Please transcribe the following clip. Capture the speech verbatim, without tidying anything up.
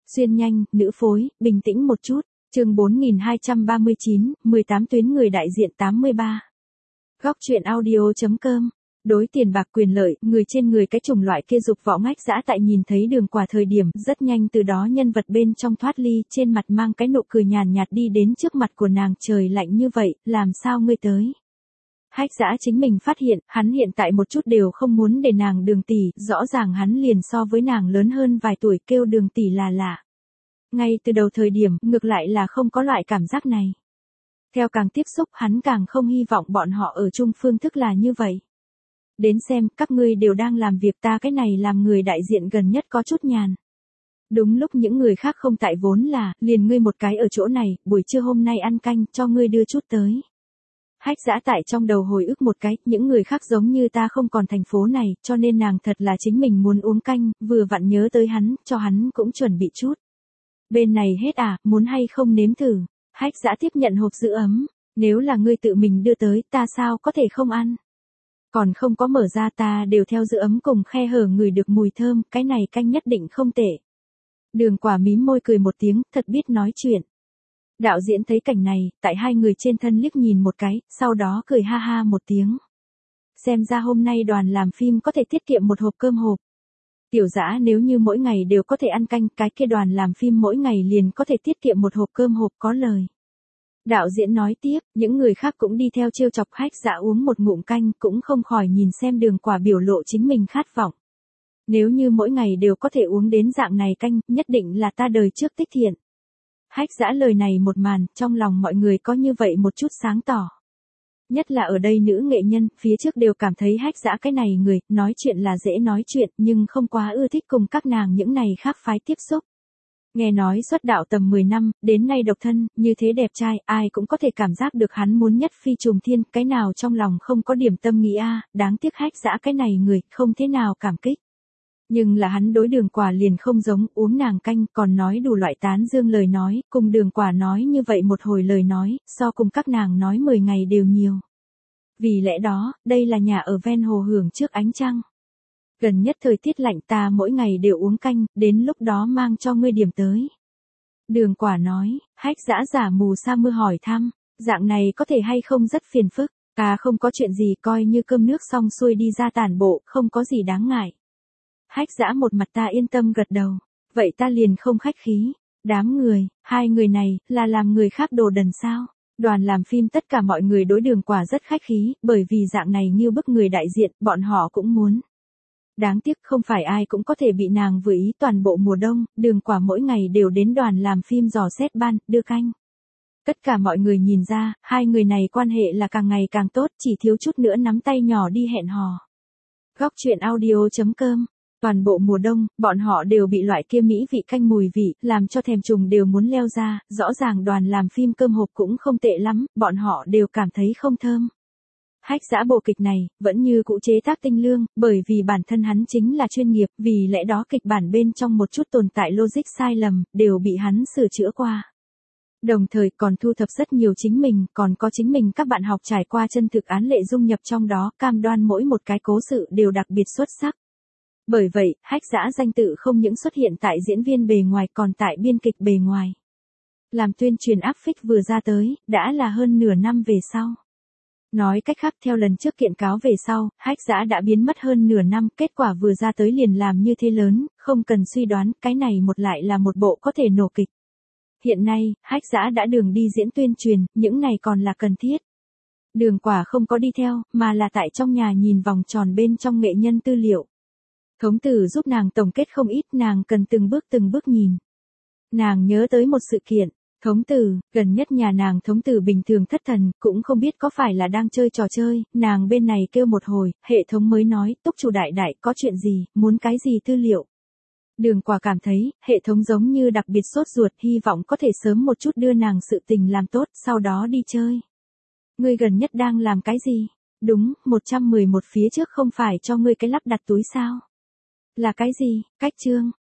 Xuyên nhanh, nữ phối, bình tĩnh một chút. Chương bốn nghìn hai trăm ba mươi chín, mười tám tuyến người đại diện tám mươi ba. Góc truyện audio.com. Đối tiền bạc quyền lợi, người trên người cái chủng loại kia dục vọng ngách dã tại nhìn thấy Đường Quả thời điểm, rất nhanh từ đó nhân vật bên trong thoát ly, trên mặt mang cái nụ cười nhàn nhạt đi đến trước mặt của nàng. Trời lạnh như vậy, làm sao ngươi tới? Hách dã chính mình phát hiện, hắn hiện tại một chút đều không muốn để nàng Đường tỷ, rõ ràng hắn liền so với nàng lớn hơn vài tuổi, kêu Đường tỷ là lạ. Ngay từ đầu thời điểm, ngược lại là không có loại cảm giác này. Theo càng tiếp xúc, hắn càng không hy vọng bọn họ ở chung phương thức là như vậy. Đến xem, các ngươi đều đang làm việc, ta cái này làm người đại diện gần nhất có chút nhàn. Đúng lúc những người khác không tại vốn là, liền ngươi một cái ở chỗ này, buổi trưa hôm nay ăn canh, cho ngươi đưa chút tới. Hách dã tại trong đầu hồi ức một cái, những người khác giống như ta không còn thành phố này, cho nên nàng thật là chính mình muốn uống canh, vừa vặn nhớ tới hắn, cho hắn cũng chuẩn bị chút. Bên này hết à, muốn hay không nếm thử? Hách dã tiếp nhận hộp giữ ấm, nếu là ngươi tự mình đưa tới, ta sao có thể không ăn? Còn không có mở ra, ta đều theo giữ ấm cùng khe hở ngửi được mùi thơm, cái này canh nhất định không tệ. Đường Quả mím môi cười một tiếng, thật biết nói chuyện. Đạo diễn thấy cảnh này, tại hai người trên thân liếc nhìn một cái, sau đó cười ha ha một tiếng. Xem ra hôm nay đoàn làm phim có thể tiết kiệm một hộp cơm hộp. Tiểu Dã nếu như mỗi ngày đều có thể ăn canh, cái kia đoàn làm phim mỗi ngày liền có thể tiết kiệm một hộp cơm hộp, có lời. Đạo diễn nói tiếp, những người khác cũng đi theo trêu chọc. Hách dã uống một ngụm canh, cũng không khỏi nhìn xem Đường Quả biểu lộ chính mình khát vọng. Nếu như mỗi ngày đều có thể uống đến dạng này canh, nhất định là ta đời trước tích thiện. Hách dã lời này một màn, trong lòng mọi người có như vậy một chút sáng tỏ. Nhất là ở đây nữ nghệ nhân, phía trước đều cảm thấy Hách dã cái này người, nói chuyện là dễ nói chuyện, nhưng không quá ưa thích cùng các nàng những này khác phái tiếp xúc. Nghe nói xuất đạo tầm mười năm, đến nay độc thân, như thế đẹp trai, ai cũng có thể cảm giác được hắn muốn nhất phi trùng thiên, cái nào trong lòng không có điểm tâm nghĩ a, đáng tiếc Hách dã cái này người, không thế nào cảm kích. Nhưng là hắn đối Đường Quả liền không giống, uống nàng canh, còn nói đủ loại tán dương lời nói, cùng Đường Quả nói như vậy một hồi lời nói, so cùng các nàng nói mười ngày đều nhiều. Vì lẽ đó, đây là nhà ở ven hồ hưởng trước ánh trăng. Gần nhất thời tiết lạnh, ta mỗi ngày đều uống canh, đến lúc đó mang cho ngươi điểm tới. Đường Quả nói. Hách dã giả mù sa mưa hỏi thăm, dạng này có thể hay không rất phiền phức, ta không có chuyện gì, coi như cơm nước xong xuôi đi ra tản bộ, không có gì đáng ngại. Hách dã một mặt ta yên tâm gật đầu, vậy ta liền không khách khí. Đám người, hai người này, là làm người khác đồ đần sao? Đoàn làm phim tất cả mọi người đối Đường Quả rất khách khí, bởi vì dạng này nghiêu bức người đại diện, bọn họ cũng muốn. Đáng tiếc không phải ai cũng có thể bị nàng vừa ý. Toàn bộ mùa đông, Đường Quả mỗi ngày đều đến đoàn làm phim dò xét ban, đưa canh. Tất cả mọi người nhìn ra, hai người này quan hệ là càng ngày càng tốt, chỉ thiếu chút nữa nắm tay nhỏ đi hẹn hò. Góc truyện audio.com. Toàn bộ mùa đông, bọn họ đều bị loại kia mỹ vị canh mùi vị, làm cho thèm trùng đều muốn leo ra, rõ ràng đoàn làm phim cơm hộp cũng không tệ lắm, bọn họ đều cảm thấy không thơm. Hách dã bộ kịch này, vẫn như cũ chế tác tinh lương, bởi vì bản thân hắn chính là chuyên nghiệp, vì lẽ đó kịch bản bên trong một chút tồn tại logic sai lầm, đều bị hắn sửa chữa qua. Đồng thời còn thu thập rất nhiều chính mình, còn có chính mình các bạn học trải qua chân thực án lệ dung nhập trong đó, cam đoan mỗi một cái cố sự đều đặc biệt xuất sắc. Bởi vậy, Hách dã danh tự không những xuất hiện tại diễn viên bề ngoài còn tại biên kịch bề ngoài. Làm tuyên truyền áp phích vừa ra tới, đã là hơn nửa năm về sau. Nói cách khác theo lần trước kiện cáo về sau, Hách dã đã biến mất hơn nửa năm, kết quả vừa ra tới liền làm như thế lớn, không cần suy đoán, cái này một lại là một bộ có thể nổ kịch. Hiện nay, Hách dã đã đường đi diễn tuyên truyền, những này còn là cần thiết. Đường Quả không có đi theo, mà là tại trong nhà nhìn vòng tròn bên trong nghệ nhân tư liệu. Thống tử giúp nàng tổng kết không ít, nàng cần từng bước từng bước nhìn. Nàng nhớ tới một sự kiện. Thống tử, gần nhất nhà nàng thống tử bình thường thất thần, cũng không biết có phải là đang chơi trò chơi, nàng bên này kêu một hồi, hệ thống mới nói, túc chủ đại đại, có chuyện gì, muốn cái gì tư liệu. Đường Quả cảm thấy, hệ thống giống như đặc biệt sốt ruột, hy vọng có thể sớm một chút đưa nàng sự tình làm tốt, sau đó đi chơi. Ngươi gần nhất đang làm cái gì? Đúng, một trăm mười một phía trước không phải cho ngươi cái lắp đặt túi sao? Là cái gì? Cách chương.